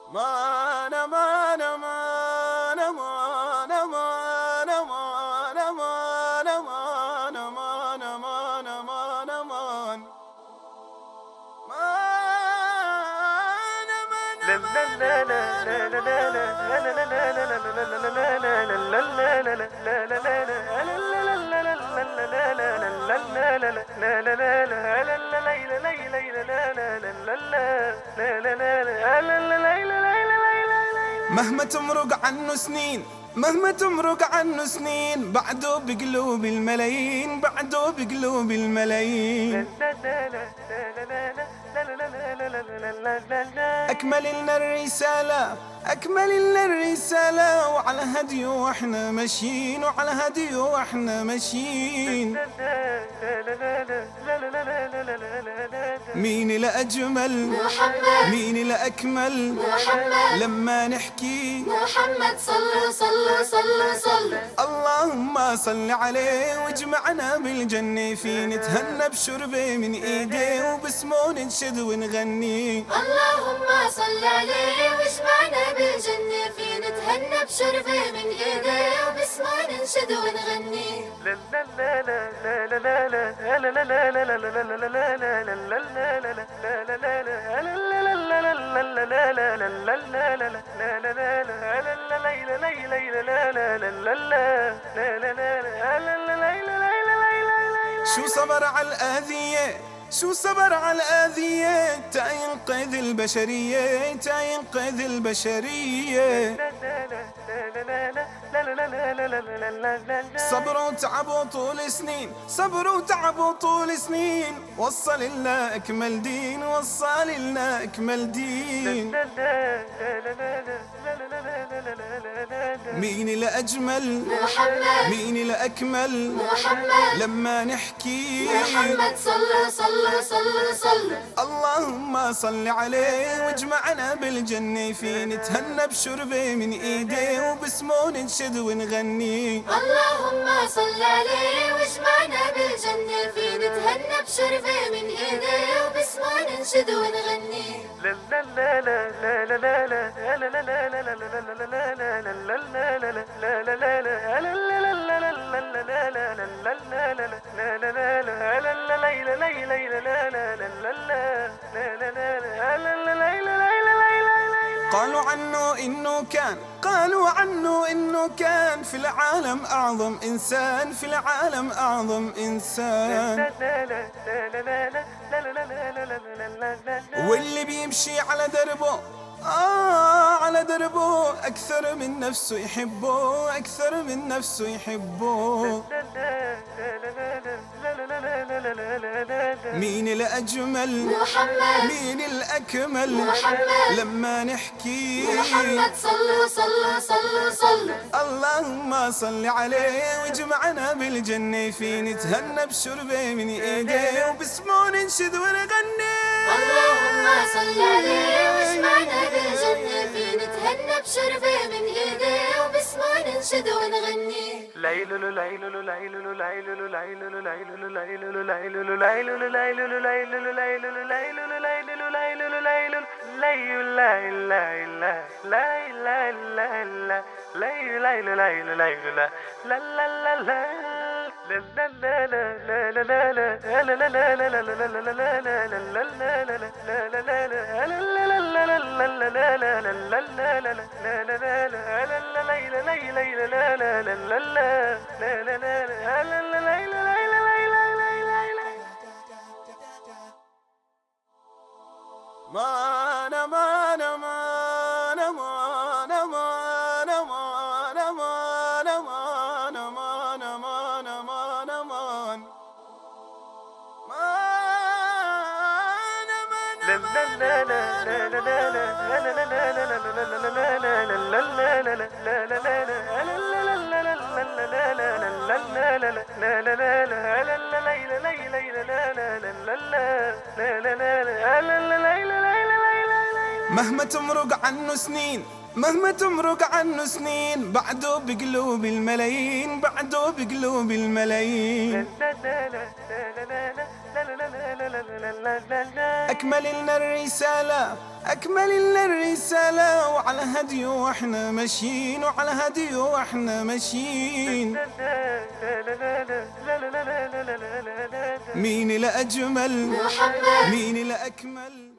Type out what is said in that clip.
مهما تمرق عنه سنين، مهما تمرق عنه سنين، بعده بقلوب الملايين، بعده بقلوب الملايين. أكمل لنا الرسالة، أكمل لنا الرسالة، وعلى هديه واحنا ماشيين، وعلى هديه واحنا ماشيين. مين لأجمل محمد، مين لأكمل محمد، لما نحكي محمد صلوا صلوا صلوا صلوا. اللهم صل عليه واجمعنا بالجنة، في نتهنى بشربه من ايديه، وباسمه ننشد ونغني. اللهم صل عليه واجمعنا بالجنة، في نتهنى بشربه من ايديه، وباسمه ننشد ونغني. شو صبر على الآذية، شو صبر على الآذية، تا ينقذ البشرية، تا ينقذ البشرية. صبروا وتعبوا طول سنين، صبروا وتعبوا طول سنين، وصل لنا أكمل دين، وصل لنا أكمل دين. مين لأجمل محمد، مين لأكمل محمد، لما نحكي محمد صلوا صلوا صلوا صلوا. اللهم صل عليه واجمعنا بالجنة، في نتهنى بشربه من ايديه، وباسمه ننشد ونغني. اللهم صل عليه واجمعنا بالجنة، في نتهنى بشربه من ايديه، وباسمه ننشد ونغني. قالوا عنه إنه كان، قالوا عنه إنه كان في العالم أعظم إنسان، في العالم أعظم إنسان. واللي بيمشي على دربه على دربه، أكثر من نفسه يحبه، أكثر من نفسه يحبه. مين الأجمل محمد، مين الأكمل محمد، لما نحكي محمد صلوا صلوا صلوا صلوا. اللهم صل عليه واجمعنا بالجنة، في نتهنى بشربه من ايديه، وباسمه ننشد ونغني. اللهم صل عليه واجمعنا بالجنة، في نتهنى بشربه من ايديه، وباسمه ننشد ونغني. مهما تمرق عنه سنين، مهما تمرق عنه سنين، بعده بقلوب الملايين، بعده بقلوب الملايين. أكمل لنا الرسالة، أكمل لنا الرسالة، وعلى هدي واحنا ماشيين، وعلى هدي واحنا ماشيين. مين لا أجمل، محمد، مين لا أكمل.